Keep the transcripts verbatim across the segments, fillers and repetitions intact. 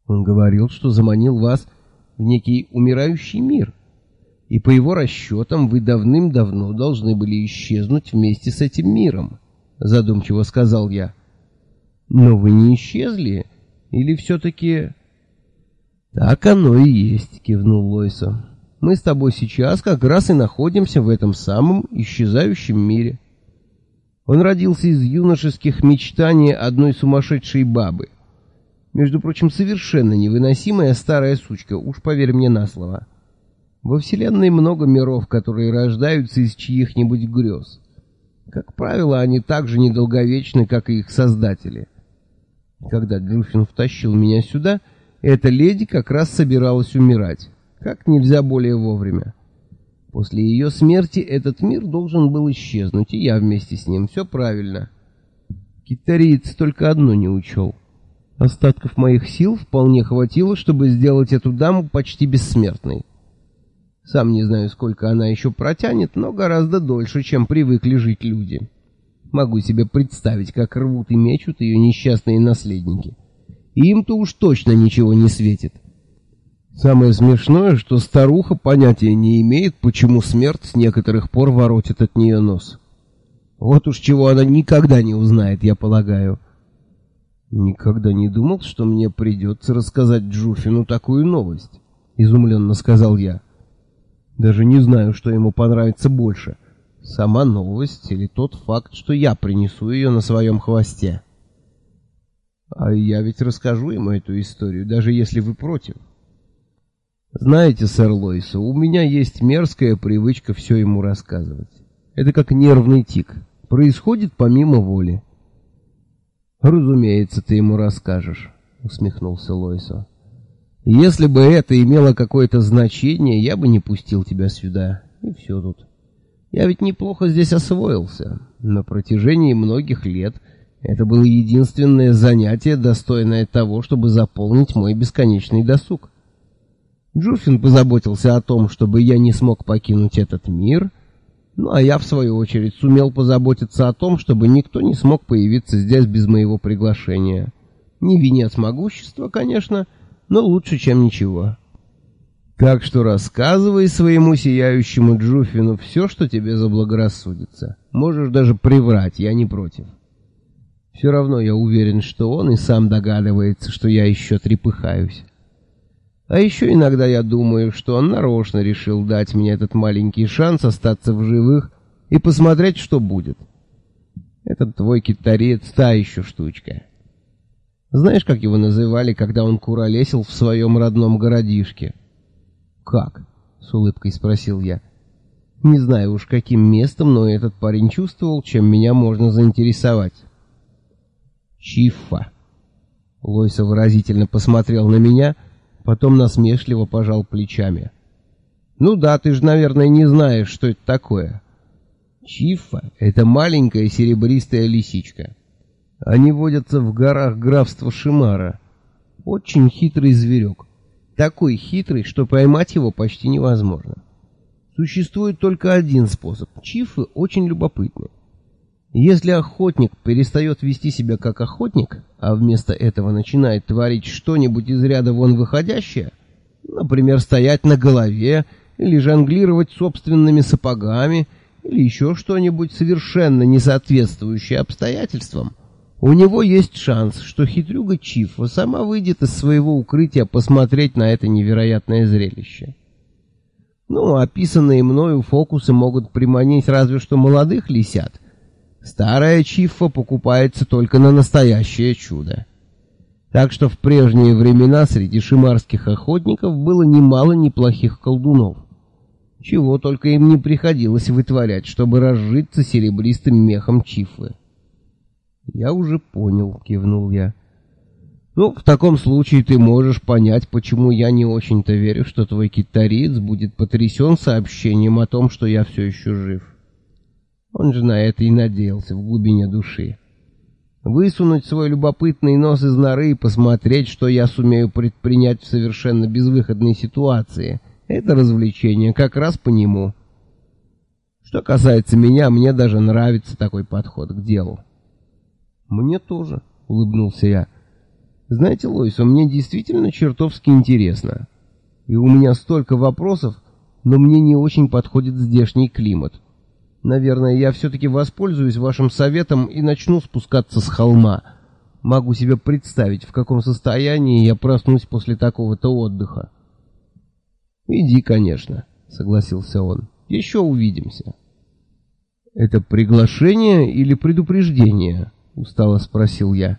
Он говорил, что заманил вас в некий умирающий мир, и по его расчетам вы давным-давно должны были исчезнуть вместе с этим миром, задумчиво сказал я. Но вы не исчезли, или все-таки... Так оно и есть, кивнул Лойсо. Мы с тобой сейчас как раз и находимся в этом самом исчезающем мире. Он родился из юношеских мечтаний одной сумасшедшей бабы. Между прочим, совершенно невыносимая старая сучка, уж поверь мне на слово. Во Вселенной много миров, которые рождаются из чьих-нибудь грез. Как правило, они так же недолговечны, как и их создатели. Когда Джуфин втащил меня сюда, эта леди как раз собиралась умирать, как нельзя более вовремя. После ее смерти этот мир должен был исчезнуть, и я вместе с ним. Все правильно. Китариец только одно не учел. Остатков моих сил вполне хватило, чтобы сделать эту даму почти бессмертной. Сам не знаю, сколько она еще протянет, но гораздо дольше, чем привыкли жить люди. Могу себе представить, как рвут и мечут ее несчастные наследники. И им-то уж точно ничего не светит. Самое смешное, что старуха понятия не имеет, почему смерть с некоторых пор воротит от нее нос. Вот уж чего она никогда не узнает, я полагаю. Никогда не думал, что мне придется рассказать Джуфину такую новость, изумленно сказал я. Даже не знаю, что ему понравится больше, сама новость или тот факт, что я принесу ее на своем хвосте. А я ведь расскажу ему эту историю, даже если вы против. Знаете, сэр Лойсо, у меня есть мерзкая привычка все ему рассказывать. Это как нервный тик, происходит помимо воли. Разумеется, ты ему расскажешь, усмехнулся Лойсо. Если бы это имело какое-то значение, я бы не пустил тебя сюда. И все тут. Я ведь неплохо здесь освоился. На протяжении многих лет это было единственное занятие, достойное того, чтобы заполнить мой бесконечный досуг. Джуфин позаботился о том, чтобы я не смог покинуть этот мир, ну а я, в свою очередь, сумел позаботиться о том, чтобы никто не смог появиться здесь без моего приглашения. Не венец могущества, конечно, но лучше, чем ничего. Так что рассказывай своему сияющему Джуфину все, что тебе заблагорассудится. Можешь даже приврать, я не против. Все равно я уверен, что он и сам догадывается, что я еще трепыхаюсь. А еще иногда я думаю, что он нарочно решил дать мне этот маленький шанс остаться в живых и посмотреть, что будет. Этот твой китариец та еще штучка. Знаешь, как его называли, когда он куролесил в своем родном городишке? Как? С улыбкой спросил я. Не знаю уж каким местом, но этот парень чувствовал, чем меня можно заинтересовать. Чиффа. Лойсо выразительно посмотрел на меня, потом насмешливо пожал плечами. Ну да, ты же, наверное, не знаешь, что это такое. Чиффа — это маленькая серебристая лисичка. Они водятся в горах графства Шимара. Очень хитрый зверек. Такой хитрый, что поймать его почти невозможно. Существует только один способ. Чиффы очень любопытны. Если охотник перестает вести себя как охотник, а вместо этого начинает творить что-нибудь из ряда вон выходящее, например, стоять на голове, или жонглировать собственными сапогами, или еще что-нибудь совершенно не соответствующее обстоятельствам, у него есть шанс, что хитрюга Чиффа сама выйдет из своего укрытия посмотреть на это невероятное зрелище. Ну, описанные мною фокусы могут приманить разве что молодых лисят. Старая Чиффа покупается только на настоящее чудо. Так что в прежние времена среди шимарских охотников было немало неплохих колдунов. Чего только им не приходилось вытворять, чтобы разжиться серебристым мехом Чиффы. «Я уже понял», — кивнул я. «Ну, в таком случае ты можешь понять, почему я не очень-то верю, что твой китариец будет потрясен сообщением о том, что я все еще жив. Он же на это и надеялся в глубине души. Высунуть свой любопытный нос из норы и посмотреть, что я сумею предпринять в совершенно безвыходной ситуации — это развлечение как раз по нему. Что касается меня, мне даже нравится такой подход к делу». «Мне тоже», — улыбнулся я. Знаете, Лойсо, мне действительно чертовски интересно. И у меня столько вопросов, но мне не очень подходит здешний климат. Наверное, я все-таки воспользуюсь вашим советом и начну спускаться с холма. Могу себе представить, в каком состоянии я проснусь после такого-то отдыха. «Иди, конечно», — согласился он. «Еще увидимся». «Это приглашение или предупреждение?» — устало спросил я.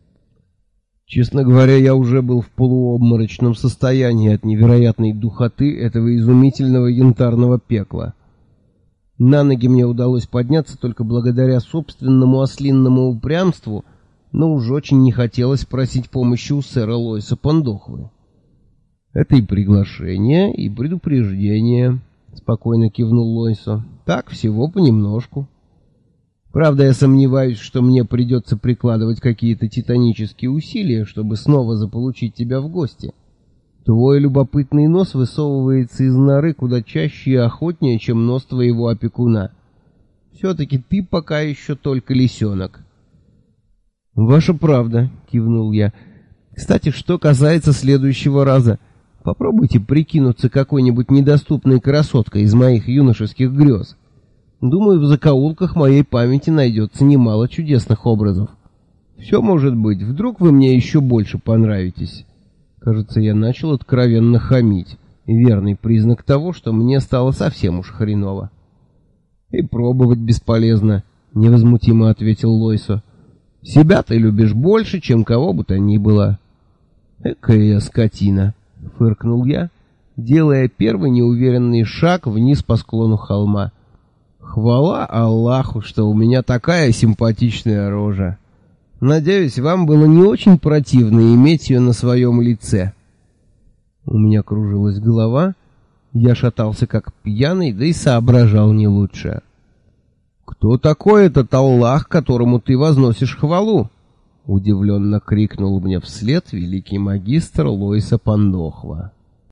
Честно говоря, я уже был в полуобморочном состоянии от невероятной духоты этого изумительного янтарного пекла. На ноги мне удалось подняться только благодаря собственному ослинному упрямству, но уж очень не хотелось просить помощи у сэра Лойса Пандохвы. «Это и приглашение, и предупреждение», — спокойно кивнул Лойсо. «Так, всего понемножку. Правда, я сомневаюсь, что мне придется прикладывать какие-то титанические усилия, чтобы снова заполучить тебя в гости. Твой любопытный нос высовывается из норы куда чаще и охотнее, чем нос твоего опекуна. Все-таки ты пока еще только лисенок». «Ваша правда», — кивнул я. «Кстати, что касается следующего раза, попробуйте прикинуться какой-нибудь недоступной красоткой из моих юношеских грез. Думаю, в закоулках моей памяти найдется немало чудесных образов. Все может быть, вдруг вы мне еще больше понравитесь». Кажется, я начал откровенно хамить, верный признак того, что мне стало совсем уж хреново. «И пробовать бесполезно», — невозмутимо ответил Лойсо. «Себя ты любишь больше, чем кого бы то ни было». «Экая скотина», — фыркнул я, делая первый неуверенный шаг вниз по склону холма. «Хвала Аллаху, что у меня такая симпатичная рожа. Надеюсь, вам было не очень противно иметь ее на своем лице». У меня кружилась голова, я шатался как пьяный, да и соображал не лучше. «Кто такой этот Аллах, которому ты возносишь хвалу?» — удивленно крикнул мне вслед великий магистр Лойса Пандохва.